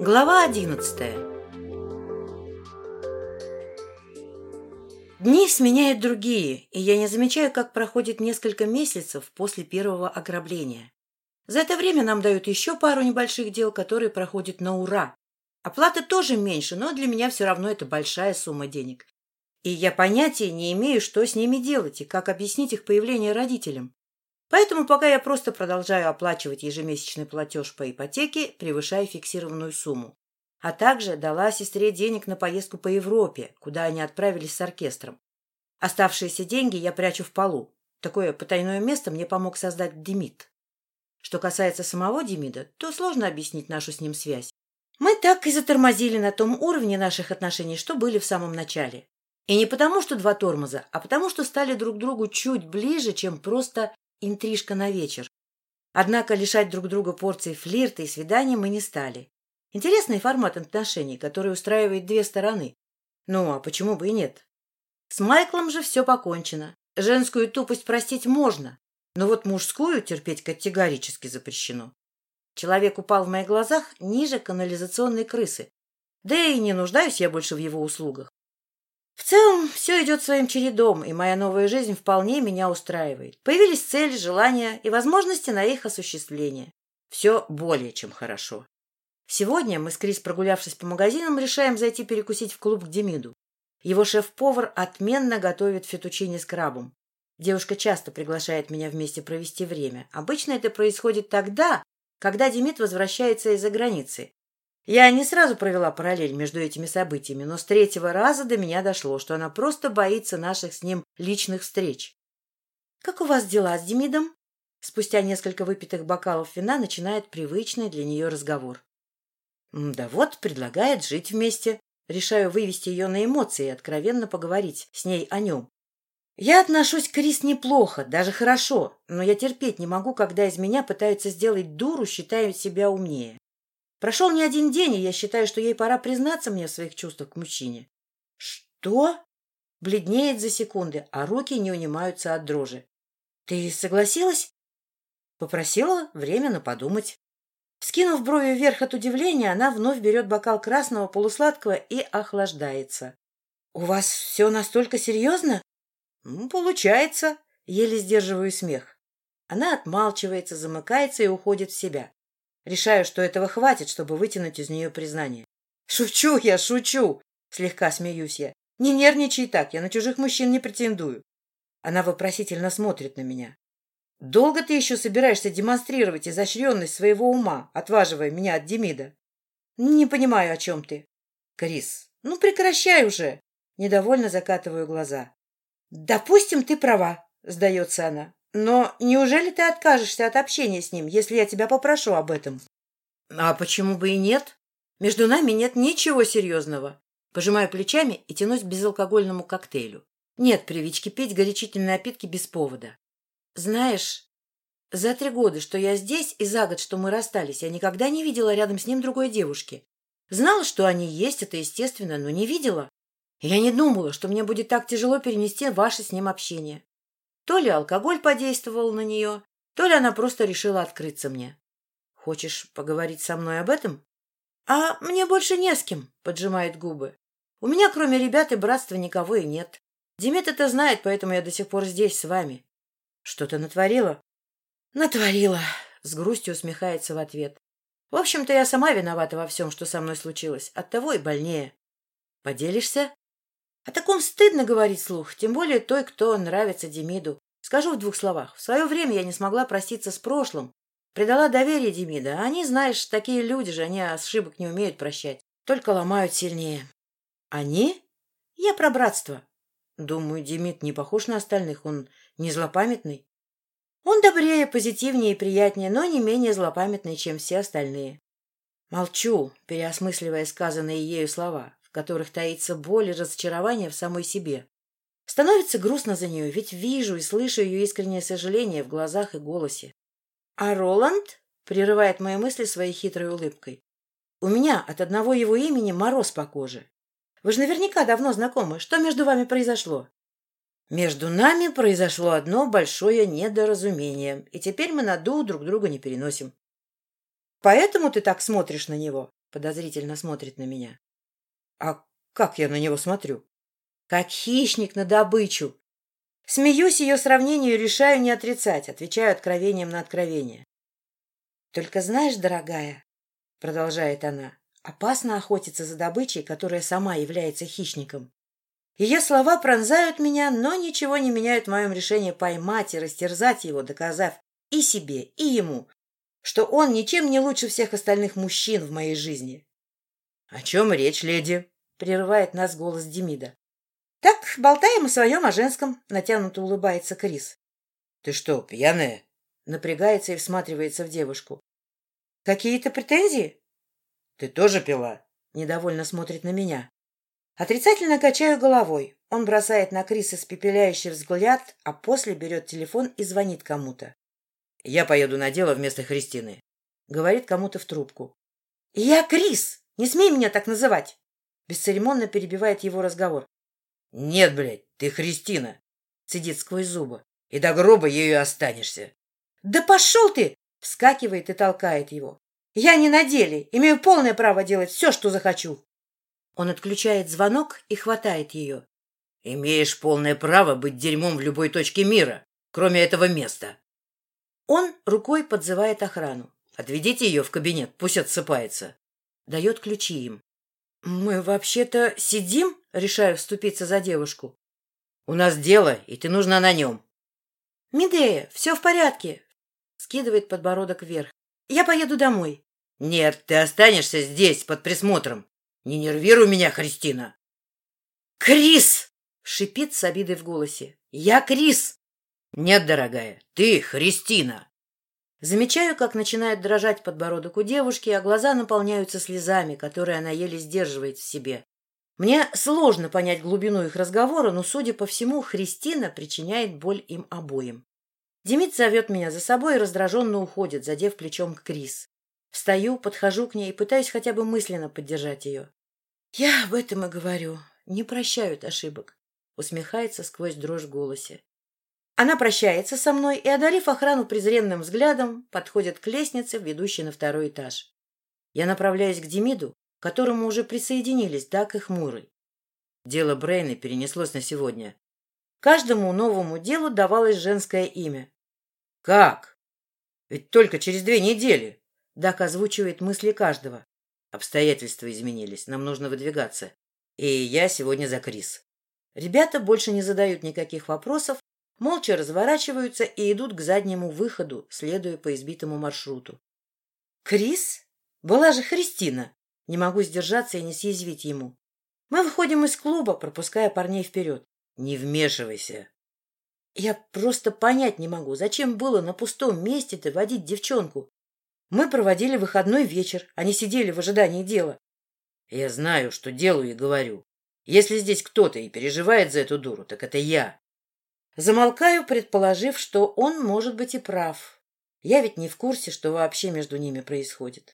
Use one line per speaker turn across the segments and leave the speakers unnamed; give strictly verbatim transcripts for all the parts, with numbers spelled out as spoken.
Глава одиннадцатая. Дни сменяют другие, и я не замечаю, как проходит несколько месяцев после первого ограбления. За это время нам дают еще пару небольших дел, которые проходят на ура. Оплата тоже меньше, но для меня все равно это большая сумма денег. И я понятия не имею, что с ними делать и как объяснить их появление родителям. Поэтому пока я просто продолжаю оплачивать ежемесячный платеж по ипотеке, превышая фиксированную сумму. А также дала сестре денег на поездку по Европе, куда они отправились с оркестром. Оставшиеся деньги я прячу в полу. Такое потайное место мне помог создать Демид. Что касается самого Демида, то сложно объяснить нашу с ним связь. Мы так и затормозили на том уровне наших отношений, что были в самом начале. И не потому, что два тормоза, а потому, что стали друг другу чуть ближе, чем просто интрижка на вечер. Однако лишать друг друга порции флирта и свиданий мы не стали. Интересный формат отношений, который устраивает две стороны. Ну, а почему бы и нет? С Майклом же все покончено. Женскую тупость простить можно, но вот мужскую терпеть категорически запрещено. Человек упал в моих глазах ниже канализационной крысы. Да и не нуждаюсь я больше в его услугах. В целом, все идет своим чередом, и моя новая жизнь вполне меня устраивает. Появились цели, желания и возможности на их осуществление. Все более чем хорошо. Сегодня мы с Крис, прогулявшись по магазинам, решаем зайти перекусить в клуб к Демиду. Его шеф-повар отменно готовит фетучини с крабом. Девушка часто приглашает меня вместе провести время. Обычно это происходит тогда, когда Демид возвращается из-за границы. Я не сразу провела параллель между этими событиями, но с третьего раза до меня дошло, что она просто боится наших с ним личных встреч. — Как у вас дела с Демидом? Спустя несколько выпитых бокалов вина начинает привычный для нее разговор. — Да вот, предлагает жить вместе. Решаю вывести ее на эмоции и откровенно поговорить с ней о нем. Я отношусь к Крис неплохо, даже хорошо, но я терпеть не могу, когда из меня пытаются сделать дуру, считая себя умнее. Прошел не один день, и я считаю, что ей пора признаться мне в своих чувствах к мужчине. — Что? — бледнеет за секунды, а руки не унимаются от дрожи. — Ты согласилась? Попросила временно подумать. Вскинув брови вверх от удивления, она вновь берет бокал красного полусладкого и охлаждается. — У вас все настолько серьезно? — Получается. Еле сдерживаю смех. Она отмалчивается, замыкается и уходит в себя. Решаю, что этого хватит, чтобы вытянуть из нее признание. — Шучу я, шучу! — слегка смеюсь я. — Не нервничай так, я на чужих мужчин не претендую. Она вопросительно смотрит на меня. — Долго ты еще собираешься демонстрировать изощренность своего ума, отваживая меня от Демида? — Не понимаю, о чем ты. — Крис, ну прекращай уже! Недовольно закатываю глаза. — Допустим, ты права, — сдается она. Но неужели ты откажешься от общения с ним, если я тебя попрошу об этом? — А почему бы и нет? Между нами нет ничего серьезного. Пожимаю плечами и тянусь к безалкогольному коктейлю. Нет привычки пить горячительные напитки без повода. Знаешь, за три года, что я здесь, и за год, что мы расстались, я никогда не видела рядом с ним другой девушки. Знала, что они есть, это естественно, но не видела. Я не думала, что мне будет так тяжело перенести ваше с ним общение. То ли алкоголь подействовал на нее, то ли она просто решила открыться мне. Хочешь поговорить со мной об этом? А мне больше не с кем, поджимает губы. У меня, кроме ребят и братства, никого и нет. Демид это знает, поэтому я до сих пор здесь с вами. Что ты натворила? Натворила, с грустью усмехается в ответ. В общем-то, я сама виновата во всем, что со мной случилось. Оттого и больнее. Поделишься? О таком стыдно говорить вслух, тем более той, кто нравится Демиду. Скажу в двух словах. В свое время я не смогла проститься с прошлым. Предала доверие Демида. А они, знаешь, такие люди же, они ошибок не умеют прощать. Только ломают сильнее. Они? Я про братство. Думаю, Демид не похож на остальных. Он не злопамятный. Он добрее, позитивнее и приятнее, но не менее злопамятный, чем все остальные. Молчу, переосмысливая сказанные ею слова, в которых таится боль и разочарование в самой себе. Становится грустно за нее, ведь вижу и слышу ее искреннее сожаление в глазах и голосе. — А Роланд? — прерывает мои мысли своей хитрой улыбкой. — У меня от одного его имени мороз по коже. Вы же наверняка давно знакомы. Что между вами произошло? — Между нами произошло одно большое недоразумение, и теперь мы на дух друг друга не переносим. — Поэтому ты так смотришь на него? Подозрительно смотрит на меня. А как я на него смотрю? Как хищник на добычу. Смеюсь ее сравнению и решаю не отрицать, отвечаю откровением на откровение. Только знаешь, дорогая, продолжает она, опасно охотиться за добычей, которая сама является хищником. Ее слова пронзают меня, но ничего не меняют в моем решении поймать и растерзать его, доказав и себе, и ему, что он ничем не лучше всех остальных мужчин в моей жизни. — О чем речь, леди? — прерывает нас голос Демида. — Так, болтаем о своем, о женском, — натянуто улыбается Крис. — Ты что, пьяная? — напрягается и всматривается в девушку. — Какие-то претензии? — Ты тоже пила? — недовольно смотрит на меня. Отрицательно качаю головой. Он бросает на Криса испепеляющий взгляд, а после берет телефон и звонит кому-то. — Я поеду на дело вместо Христины. Говорит кому-то в трубку. — Я Крис! Не смей меня так называть! Бесцеремонно перебивает его разговор. — Нет, блядь, ты Христина! Цедит сквозь зубы. И до гроба ею останешься. — Да пошел ты! Вскакивает и толкает его. — Я не на деле. Имею полное право делать все, что захочу. Он отключает звонок и хватает ее. — Имеешь полное право быть дерьмом в любой точке мира, кроме этого места. Он рукой подзывает охрану. — Отведите ее в кабинет, пусть отсыпается. Дает ключи им. — Мы вообще-то сидим? — решаю вступиться за девушку. — У нас дело, и ты нужна на нем. — Медея, все в порядке. Скидывает подбородок вверх. — Я поеду домой. — Нет, ты останешься здесь, под присмотром. Не нервируй меня, Христина. Крис! Шипит с обидой в голосе. Я Крис! Нет, дорогая, ты Христина. Замечаю, как начинает дрожать подбородок у девушки, а глаза наполняются слезами, которые она еле сдерживает в себе. Мне сложно понять глубину их разговора, но, судя по всему, Христина причиняет боль им обоим. Демид зовет меня за собой и раздраженно уходит, задев плечом к Крис. Встаю, подхожу к ней и пытаюсь хотя бы мысленно поддержать ее. Я об этом и говорю. Не прощают ошибок. Усмехается сквозь дрожь в голосе. Она прощается со мной и, одарив охрану презренным взглядом, подходит к лестнице, ведущей на второй этаж. Я направляюсь к Демиду, к которому уже присоединились Дак и Хмурый. Дело Брейна перенеслось на сегодня. Каждому новому делу давалось женское имя. — Как? Ведь только через две недели. Дак озвучивает мысли каждого. Обстоятельства изменились, нам нужно выдвигаться. И я сегодня за Крис. Ребята больше не задают никаких вопросов, молча разворачиваются и идут к заднему выходу, следуя по избитому маршруту. Крис? Была же Христина. Не могу сдержаться и не съязвить ему. Мы выходим из клуба, пропуская парней вперед. Не вмешивайся. Я просто понять не могу, зачем было на пустом месте-то водить девчонку. Мы проводили выходной вечер, они сидели в ожидании дела. Я знаю, что делаю и говорю. Если здесь кто-то и переживает за эту дуру, так это я. Замолкаю, предположив, что он может быть и прав. Я ведь не в курсе, что вообще между ними происходит.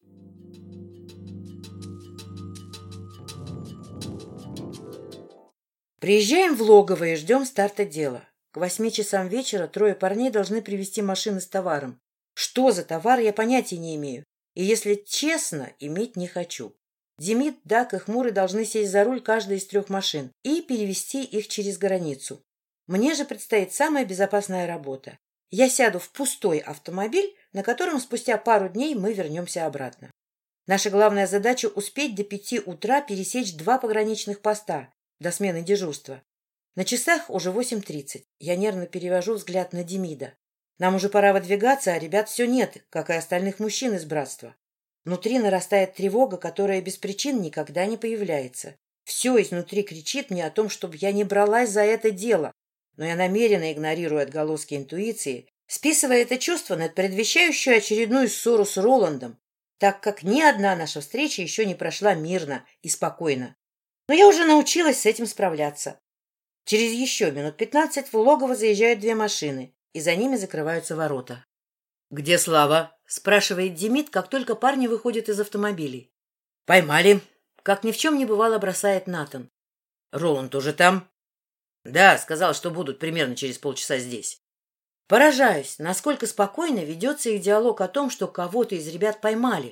Приезжаем в логово и ждем старта дела. К восьми часам вечера трое парней должны привезти машины с товаром. Что за товар, я понятия не имею. И, если честно, иметь не хочу. Демид, Дак и Хмурый должны сесть за руль каждой из трех машин и перевезти их через границу. Мне же предстоит самая безопасная работа. Я сяду в пустой автомобиль, на котором спустя пару дней мы вернемся обратно. Наша главная задача — успеть до пяти утра пересечь два пограничных поста до смены дежурства. На часах уже восемь тридцать. Я нервно перевожу взгляд на Демида. Нам уже пора выдвигаться, а ребят все нет, как и остальных мужчин из братства. Внутри нарастает тревога, которая без причин никогда не появляется. Все изнутри кричит мне о том, чтобы я не бралась за это дело, но я намеренно игнорирую отголоски интуиции, списывая это чувство на предвещающую очередную ссору с Роландом, так как ни одна наша встреча еще не прошла мирно и спокойно. Но я уже научилась с этим справляться. Через еще минут пятнадцать в логово заезжают две машины, и за ними закрываются ворота. — Где Слава? — спрашивает Демид, как только парни выходят из автомобилей. — Поймали. Как ни в чем не бывало, бросает Натан. — Роланд уже там? — Да, сказал, что будут примерно через полчаса здесь. Поражаюсь, насколько спокойно ведется их диалог о том, что кого-то из ребят поймали.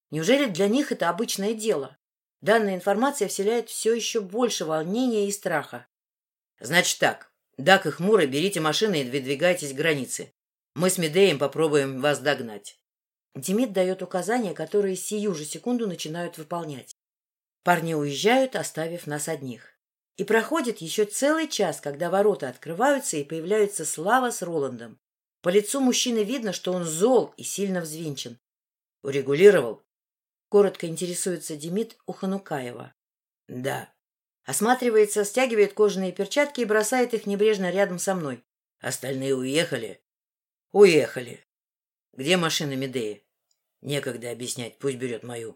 Неужели для них это обычное дело? Данная информация вселяет все еще больше волнения и страха. Значит так. Дак и Хмурый, берите машины и выдвигайтесь к границе. Мы с Медеем попробуем вас догнать. Демид дает указания, которые сию же секунду начинают выполнять. Парни уезжают, оставив нас одних. И проходит еще целый час, когда ворота открываются и появляются Слава с Роландом. По лицу мужчины видно, что он зол и сильно взвинчен. Урегулировал? Коротко интересуется Демид у Ханукаева. Да. Осматривается, стягивает кожаные перчатки и бросает их небрежно рядом со мной. Остальные уехали? Уехали. Где машина Медеи? Некогда объяснять, пусть берет мою.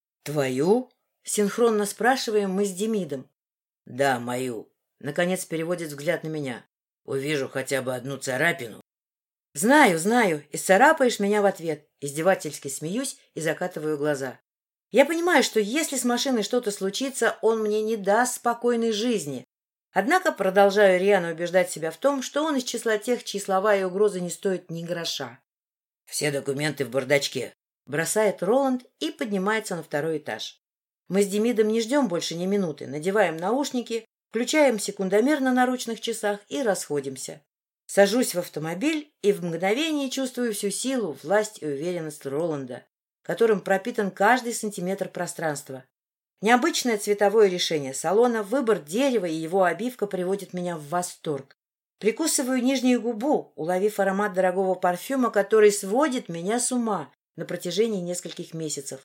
Твою? Синхронно спрашиваем мы с Демидом. Да, мою. Наконец переводит взгляд на меня. Увижу хотя бы одну царапину. Знаю, знаю, и царапаешь меня в ответ. Издевательски смеюсь и закатываю глаза. Я понимаю, что если с машиной что-то случится, он мне не даст спокойной жизни. Однако продолжаю рьяно убеждать себя в том, что он из числа тех, чьи слова и угрозы не стоят ни гроша. Все документы в бардачке. Бросает Роланд и поднимается на второй этаж. Мы с Демидом не ждем больше ни минуты, надеваем наушники, включаем секундомер на наручных часах и расходимся. Сажусь в автомобиль и в мгновение чувствую всю силу, власть и уверенность Роланда, которым пропитан каждый сантиметр пространства. Необычное цветовое решение салона, выбор дерева и его обивка приводит меня в восторг. Прикусываю нижнюю губу, уловив аромат дорогого парфюма, который сводит меня с ума на протяжении нескольких месяцев.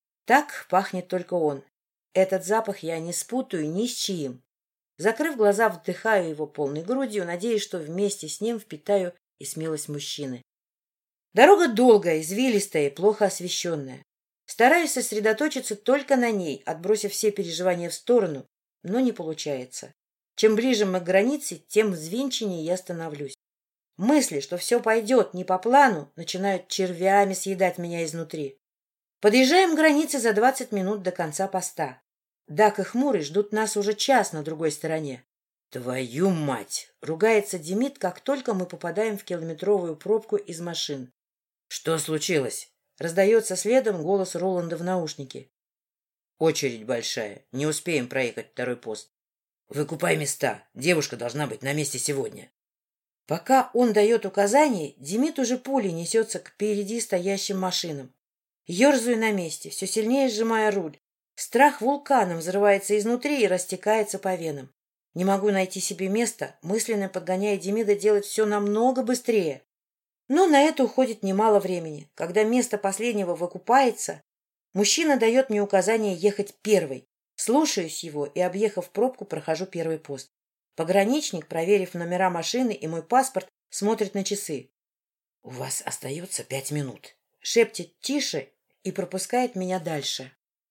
Так пахнет только он. Этот запах я не спутаю ни с чьим. Закрыв глаза, вдыхаю его полной грудью, надеясь, что вместе с ним впитаю и смелость мужчины. Дорога долгая, извилистая и плохо освещенная. Стараюсь сосредоточиться только на ней, отбросив все переживания в сторону, но не получается. Чем ближе мы к границе, тем взвинченнее я становлюсь. Мысли, что все пойдет не по плану, начинают червями съедать меня изнутри. Подъезжаем к границе за двадцать минут до конца поста. Дак и Хмурый ждут нас уже час на другой стороне. «Твою мать!» — ругается Демид, как только мы попадаем в километровую пробку из машин. «Что случилось?» — раздается следом голос Роланда в наушнике. «Очередь большая. Не успеем проехать второй пост. Выкупай места. Девушка должна быть на месте сегодня». Пока он дает указания, Демид уже пулей несется к впереди стоящим машинам. Ёрзаю на месте, все сильнее сжимая руль. Страх вулканом взрывается изнутри и растекается по венам. Не могу найти себе места, мысленно подгоняя Демида делать все намного быстрее. Но на это уходит немало времени. Когда место последнего выкупается, мужчина дает мне указание ехать первой. Слушаюсь его и, объехав пробку, прохожу первый пост. Пограничник, проверив номера машины и мой паспорт, смотрит на часы. — У вас остается пять минут. Шепчет тише и пропускает меня дальше.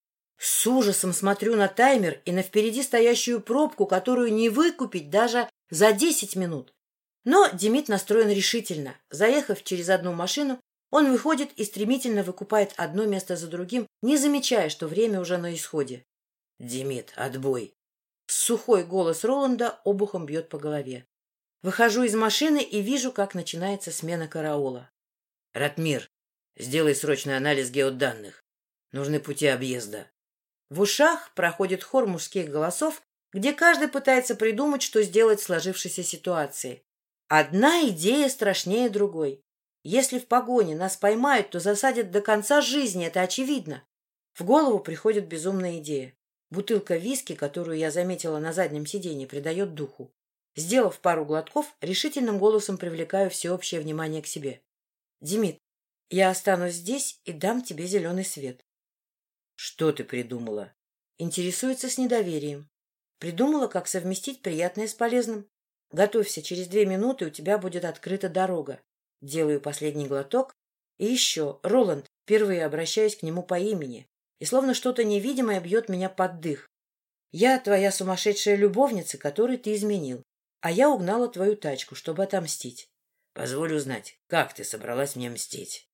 С ужасом смотрю на таймер и на впереди стоящую пробку, которую не выкупить даже за десять минут. Но Демид настроен решительно. Заехав через одну машину, он выходит и стремительно выкупает одно место за другим, не замечая, что время уже на исходе. — Демид, отбой! Сухой голос Роланда обухом бьет по голове. Выхожу из машины и вижу, как начинается смена караула. — Ратмир, сделай срочный анализ геоданных. Нужны пути объезда. В ушах проходит хор мужских голосов, где каждый пытается придумать, что сделать в сложившейся ситуации. Одна идея страшнее другой. Если в погоне нас поймают, то засадят до конца жизни, это очевидно. В голову приходит безумная идея. Бутылка виски, которую я заметила на заднем сиденье, придает духу. Сделав пару глотков, решительным голосом привлекаю всеобщее внимание к себе. — Демид, я останусь здесь и дам тебе зеленый свет. — Что ты придумала? Интересуется с недоверием. Придумала, как совместить приятное с полезным. Готовься, через две минуты у тебя будет открыта дорога. Делаю последний глоток. И еще, Роланд, впервые обращаюсь к нему по имени. И словно что-то невидимое бьет меня под дых. Я твоя сумасшедшая любовница, которой ты изменил. А я угнала твою тачку, чтобы отомстить. Позволь узнать, как ты собралась мне мстить?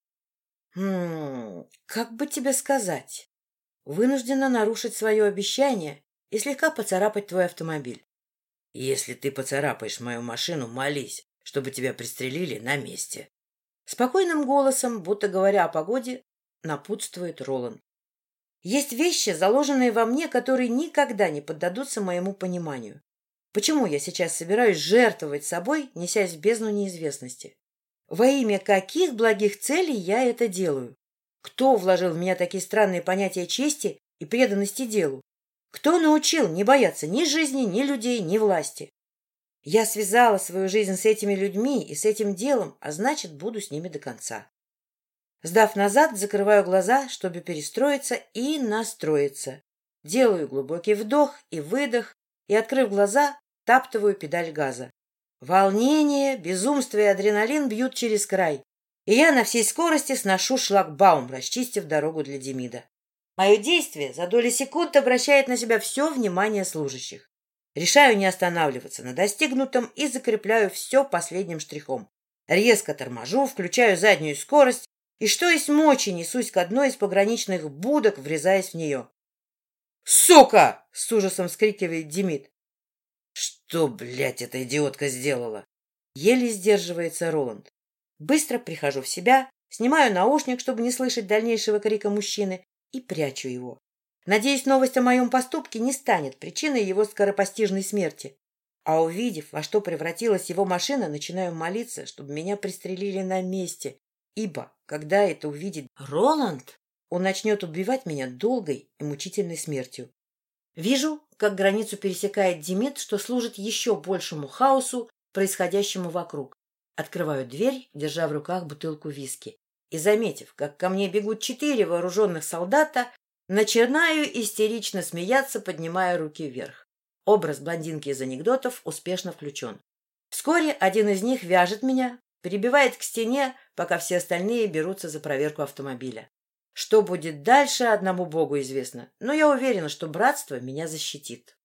Хм, как бы тебе сказать? Вынуждена нарушить свое обещание и слегка поцарапать твой автомобиль. Если ты поцарапаешь мою машину, молись, чтобы тебя пристрелили на месте. Спокойным голосом, будто говоря о погоде, напутствует Роланд. Есть вещи, заложенные во мне, которые никогда не поддадутся моему пониманию. Почему я сейчас собираюсь жертвовать собой, несясь в бездну неизвестности? Во имя каких благих целей я это делаю? Кто вложил в меня такие странные понятия чести и преданности делу? Кто научил не бояться ни жизни, ни людей, ни власти? Я связала свою жизнь с этими людьми и с этим делом, а значит, буду с ними до конца. Сдав назад, закрываю глаза, чтобы перестроиться и настроиться. Делаю глубокий вдох и выдох, и, открыв глаза, таптываю педаль газа. Волнение, безумство и адреналин бьют через край, и я на всей скорости сношу шлагбаум, расчистив дорогу для Демида. Мое действие за доли секунд обращает на себя все внимание служащих. Решаю не останавливаться на достигнутом и закрепляю все последним штрихом. Резко торможу, включаю заднюю скорость и что есть мочи несусь к одной из пограничных будок, врезаясь в нее. «Сука!» — с ужасом вскрикивает Демид. «Что, блядь, эта идиотка сделала?» Еле сдерживается Роланд. Быстро прихожу в себя, снимаю наушник, чтобы не слышать дальнейшего крика мужчины, и прячу его. Надеюсь, новость о моем поступке не станет причиной его скоропостижной смерти. А увидев, во что превратилась его машина, начинаю молиться, чтобы меня пристрелили на месте, ибо, когда это увидит Роланд, он начнет убивать меня долгой и мучительной смертью. Вижу, как границу пересекает Демид, что служит еще большему хаосу, происходящему вокруг. Открываю дверь, держа в руках бутылку виски. И, заметив, как ко мне бегут четыре вооруженных солдата, начинаю истерично смеяться, поднимая руки вверх. Образ блондинки из анекдотов успешно включен. Вскоре один из них вяжет меня, перебивает к стене, пока все остальные берутся за проверку автомобиля. Что будет дальше, одному Богу известно, но я уверена, что братство меня защитит.